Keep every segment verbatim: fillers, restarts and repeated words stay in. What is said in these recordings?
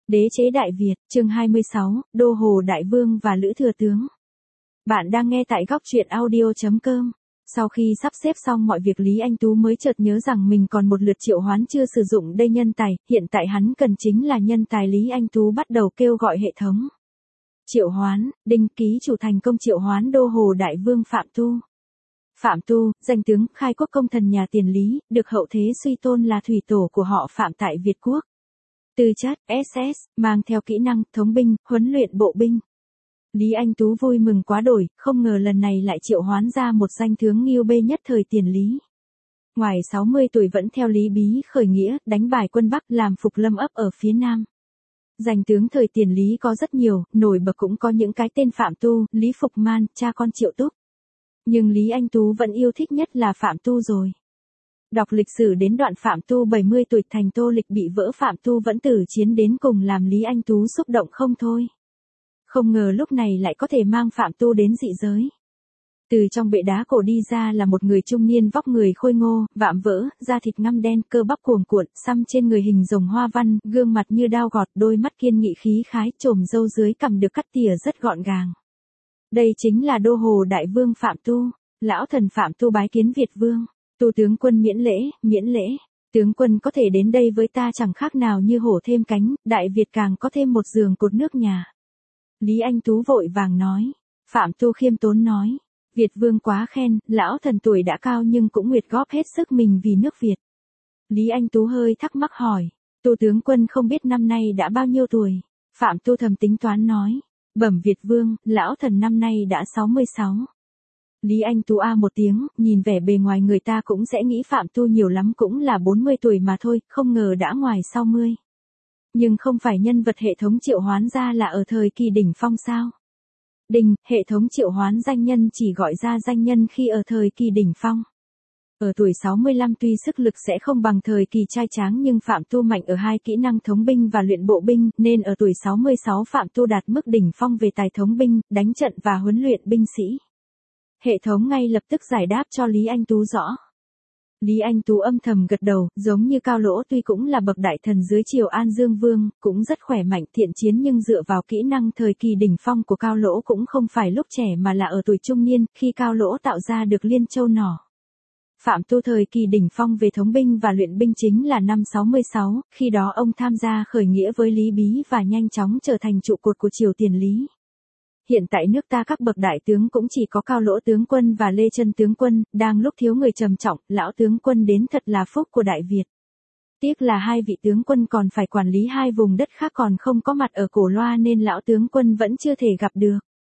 Đế chế Đại Việt, chương hai mươi sáu, Đô Hồ Đại Vương và Lữ Thừa Tướng. Bạn đang nghe tại góc truyện audio chấm com. Sau khi sắp xếp xong mọi việc, Lý Anh Tú mới chợt nhớ rằng mình còn một lượt triệu hoán chưa sử dụng đây. Nhân tài, hiện tại hắn cần chính là nhân tài. Lý Anh Tú bắt đầu kêu gọi hệ thống. Triệu hoán, Đinh ký chủ thành công triệu hoán Đô Hồ Đại Vương Phạm Tu. Phạm Tu, danh tướng khai quốc công thần nhà Tiền Lý, được hậu thế suy tôn là thủy tổ của họ Phạm tại Việt Quốc. Tư chất, ét ét, mang theo kỹ năng, thống binh, huấn luyện bộ binh. Lý Anh Tú vui mừng quá đổi, không ngờ lần này lại triệu hoán ra một danh tướng nghiêu bê nhất thời Tiền Lý. Ngoài sáu mươi tuổi vẫn theo Lý Bí khởi nghĩa, đánh bài quân Bắc, làm phục lâm ấp ở phía Nam. Danh tướng thời Tiền Lý có rất nhiều, nổi bật cũng có những cái tên Phạm Tu, Lý Phục Man, cha con Triệu Túc. Nhưng Lý Anh Tú vẫn yêu thích nhất là Phạm Tu rồi. Đọc lịch sử đến đoạn Phạm Tu bảy mươi tuổi thành Tô Lịch bị vỡ, Phạm Tu vẫn tử chiến đến cùng làm Lý Anh Tú xúc động không thôi. Không ngờ lúc này lại có thể mang Phạm Tu đến dị giới. Từ trong bệ đá cổ đi ra là một người trung niên vóc người khôi ngô, vạm vỡ, da thịt ngăm đen, cơ bắp cuồn cuộn, xăm trên người hình rồng hoa văn, gương mặt như đao gọt, đôi mắt kiên nghị khí khái, chòm râu dưới cằm được cắt tỉa rất gọn gàng. Đây chính là Đô Hồ Đại Vương Phạm Tu. Lão thần Phạm Tu bái kiến Việt Vương. Tu tướng quân miễn lễ, miễn lễ. Tướng quân có thể đến đây với ta chẳng khác nào như hổ thêm cánh, Đại Việt càng có thêm một giường cột nước nhà. Lý Anh Tú vội vàng nói. Phạm Tu khiêm tốn nói. Việt Vương quá khen, lão thần tuổi đã cao nhưng cũng nguyệt góp hết sức mình vì nước Việt. Lý Anh Tú hơi thắc mắc hỏi. Tu tướng quân không biết năm nay đã bao nhiêu tuổi? Phạm Tu thầm tính toán nói. Bẩm Việt Vương, lão thần năm nay đã sáu mươi sáu. Lý Anh Tú a một tiếng, nhìn vẻ bề ngoài người ta cũng sẽ nghĩ Phạm Tu nhiều lắm cũng là bốn mươi tuổi mà thôi, không ngờ đã ngoài sáu mươi. Nhưng không phải nhân vật hệ thống triệu hoán ra là ở thời kỳ đỉnh phong sao? Đinh, hệ thống triệu hoán danh nhân chỉ gọi ra danh nhân khi ở thời kỳ đỉnh phong. Ở tuổi sáu mươi lăm tuy sức lực sẽ không bằng thời kỳ trai tráng nhưng Phạm Tu mạnh ở hai kỹ năng thống binh và luyện bộ binh, nên ở tuổi sáu mươi sáu Phạm Tu đạt mức đỉnh phong về tài thống binh, đánh trận và huấn luyện binh sĩ. Hệ thống ngay lập tức giải đáp cho Lý Anh Tú rõ. Lý Anh Tú âm thầm gật đầu, giống như Cao Lỗ tuy cũng là bậc đại thần dưới triều An Dương Vương, cũng rất khỏe mạnh thiện chiến nhưng dựa vào kỹ năng thời kỳ đỉnh phong của Cao Lỗ cũng không phải lúc trẻ mà là ở tuổi trung niên, khi Cao Lỗ tạo ra được Liên Châu Nỏ. Phạm Tu thời kỳ đỉnh phong về thống binh và luyện binh chính là năm sáu mươi sáu, khi đó ông tham gia khởi nghĩa với Lý Bí và nhanh chóng trở thành trụ cột của triều Tiền Lý. Hiện tại nước ta các bậc đại tướng cũng chỉ có Cao Lỗ tướng quân và Lê Chân tướng quân, đang lúc thiếu người trầm trọng, lão tướng quân đến thật là phúc của Đại Việt. Tiếc là hai vị tướng quân còn phải quản lý hai vùng đất khác còn không có mặt ở Cổ Loa nên lão tướng quân vẫn chưa thể gặp được.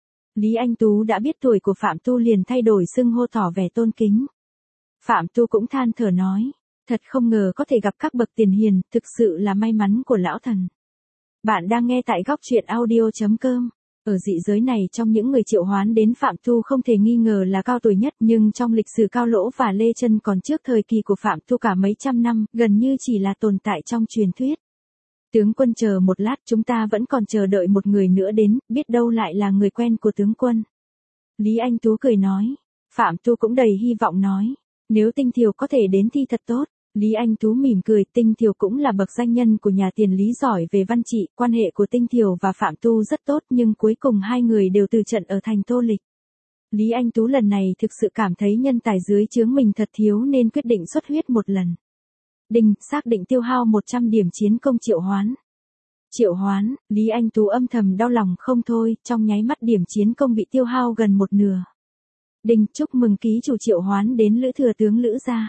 Lý Anh Tú đã biết tuổi của Phạm Tu liền thay đổi xưng hô tỏ vẻ tôn kính. Phạm Tu cũng than thở nói, thật không ngờ có thể gặp các bậc tiền hiền, thực sự là may mắn của lão thần. Bạn đang nghe tại góc truyện audio chấm com. Ở dị giới này trong những người triệu hoán đến Phạm Tu không thể nghi ngờ là cao tuổi nhất, nhưng trong lịch sử Cao Lỗ và Lê Chân còn trước thời kỳ của Phạm Tu cả mấy trăm năm, gần như chỉ là tồn tại trong truyền thuyết. Tướng quân chờ một lát, chúng ta vẫn còn chờ đợi một người nữa đến, biết đâu lại là người quen của tướng quân. Lý Anh Tú cười nói. Phạm Tu cũng đầy hy vọng nói. Nếu Tinh Thiều có thể đến thì thật tốt. Lý Anh Tú mỉm cười, Tinh Thiều cũng là bậc danh nhân của nhà Tiền Lý giỏi về văn trị, quan hệ của Tinh Thiều và Phạm Tu rất tốt nhưng cuối cùng hai người đều từ trận ở thành Tô Lịch. Lý Anh Tú lần này thực sự cảm thấy nhân tài dưới trướng mình thật thiếu nên quyết định xuất huyết một lần. Đinh, xác định tiêu hao một trăm điểm chiến công triệu hoán. Triệu hoán, Lý Anh Tú âm thầm đau lòng không thôi, trong nháy mắt điểm chiến công bị tiêu hao gần một nửa. Đinh, chúc mừng ký chủ triệu hoán đến Lữ Thừa Tướng Lữ Gia.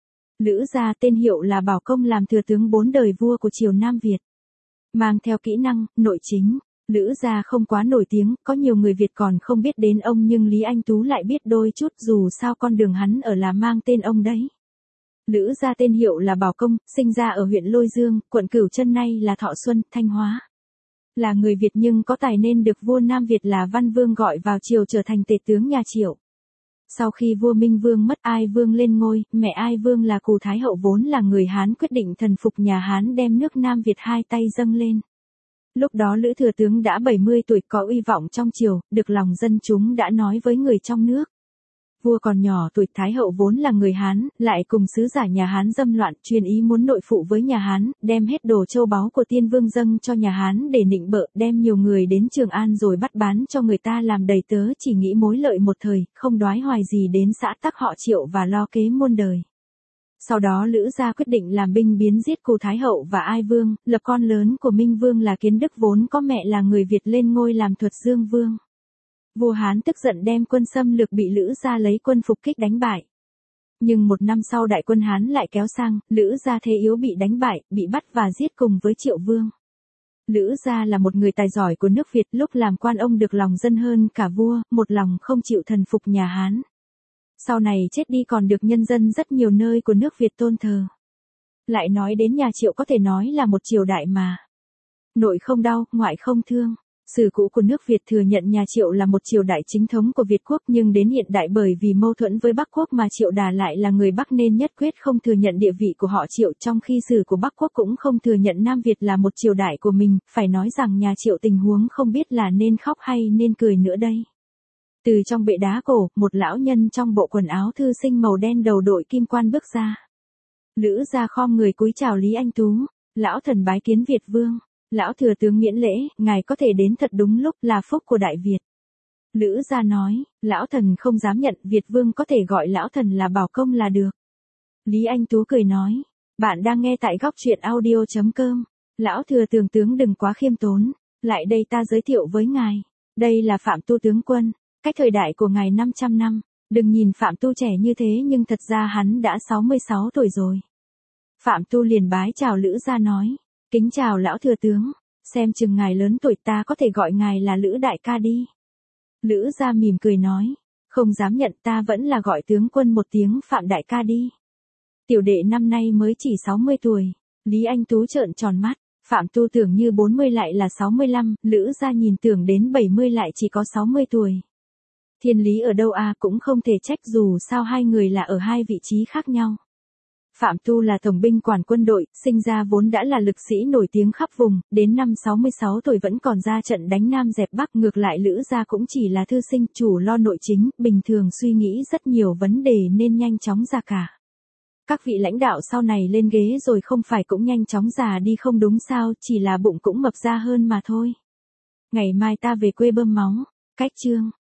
Lữ Gia tên hiệu là Bảo Công, làm thừa tướng bốn đời vua của triều Nam Việt. Mang theo kỹ năng, nội chính, Lữ Gia không quá nổi tiếng, có nhiều người Việt còn không biết đến ông nhưng Lý Anh Tú lại biết đôi chút dù sao con đường hắn ở là mang tên ông đấy. Lữ Gia tên hiệu là Bảo Công, sinh ra ở huyện Lôi Dương, quận Cửu Chân nay là Thọ Xuân, Thanh Hóa. Là người Việt nhưng có tài nên được vua Nam Việt là Văn Vương gọi vào triều trở thành tể tướng nhà Triệu. Sau khi vua Minh Vương mất, Ai Vương lên ngôi, mẹ Ai Vương là Cù Thái Hậu vốn là người Hán quyết định thần phục nhà Hán đem nước Nam Việt hai tay dâng lên. Lúc đó Lữ Thừa Tướng đã bảy mươi tuổi có uy vọng trong triều, được lòng dân chúng đã nói với người trong nước. Vua còn nhỏ tuổi, Thái hậu vốn là người Hán, lại cùng sứ giả nhà Hán dâm loạn, truyền ý muốn nội phụ với nhà Hán, đem hết đồ châu báu của tiên vương dâng cho nhà Hán để nịnh bợ, đem nhiều người đến Trường An rồi bắt bán cho người ta làm đầy tớ, chỉ nghĩ mối lợi một thời, không đoái hoài gì đến xã tắc họ Triệu và lo kế muôn đời. Sau đó Lữ gia quyết định làm binh biến giết Cù Thái hậu và Ai Vương, lập con lớn của Minh Vương là Kiến Đức vốn có mẹ là người Việt lên ngôi làm Thuật Dương Vương. Vua Hán tức giận đem quân xâm lược bị Lữ gia lấy quân phục kích đánh bại. Nhưng một năm sau đại quân Hán lại kéo sang, Lữ gia thế yếu bị đánh bại, bị bắt và giết cùng với Triệu Vương. Lữ gia là một người tài giỏi của nước Việt, lúc làm quan ông được lòng dân hơn cả vua, một lòng không chịu thần phục nhà Hán. Sau này chết đi còn được nhân dân rất nhiều nơi của nước Việt tôn thờ. Lại nói đến nhà Triệu có thể nói là một triều đại mà nội không đau, ngoại không thương. Sử cũ của nước Việt thừa nhận nhà Triệu là một triều đại chính thống của Việt quốc, nhưng đến hiện đại bởi vì mâu thuẫn với Bắc quốc mà Triệu Đà lại là người Bắc nên nhất quyết không thừa nhận địa vị của họ Triệu, trong khi sử của Bắc quốc cũng không thừa nhận Nam Việt là một triều đại của mình, phải nói rằng nhà Triệu tình huống không biết là nên khóc hay nên cười nữa đây. Từ trong bệ đá cổ, một lão nhân trong bộ quần áo thư sinh màu đen đầu đội kim quan bước ra. Lữ gia khom người cúi chào Lý Anh Tú, lão thần bái kiến Việt Vương. Lão thừa tướng miễn lễ, ngài có thể đến thật đúng lúc, là phúc của Đại Việt. Lữ gia nói, lão thần không dám nhận, Việt Vương có thể gọi lão thần là Bảo Công là được. Lý Anh Tú cười nói, bạn đang nghe tại góc truyện audio chấm com. Lão thừa tướng tướng đừng quá khiêm tốn, lại đây ta giới thiệu với ngài. Đây là Phạm Tu tướng quân, cách thời đại của ngài năm trăm năm. Đừng nhìn Phạm Tu trẻ như thế nhưng thật ra hắn đã sáu mươi sáu tuổi rồi. Phạm Tu liền bái chào Lữ gia nói. Kính chào lão thừa tướng, xem chừng ngài lớn tuổi, ta có thể gọi ngài là Lữ đại ca đi. Lữ gia mỉm cười nói, không dám nhận, ta vẫn là gọi tướng quân một tiếng Phạm đại ca đi. Tiểu đệ năm nay mới chỉ sáu mươi tuổi, Lý Anh Tú trợn tròn mắt, Phạm Tu tưởng như bốn mươi lại là sáu mươi lăm, Lữ gia nhìn tưởng đến bảy mươi lại chỉ có sáu mươi tuổi. Thiên lý ở đâu à, cũng không thể trách dù sao hai người là ở hai vị trí khác nhau. Phạm Tu là tổng binh quản quân đội, sinh ra vốn đã là lực sĩ nổi tiếng khắp vùng, đến năm sáu mươi sáu tuổi vẫn còn ra trận đánh Nam dẹp Bắc, ngược lại Lữ gia cũng chỉ là thư sinh, chủ lo nội chính, bình thường suy nghĩ rất nhiều vấn đề nên nhanh chóng già cả. Các vị lãnh đạo sau này lên ghế rồi không phải cũng nhanh chóng già đi không đúng sao, chỉ là bụng cũng mập ra hơn mà thôi. Ngày mai ta về quê bơm máu, cách chương.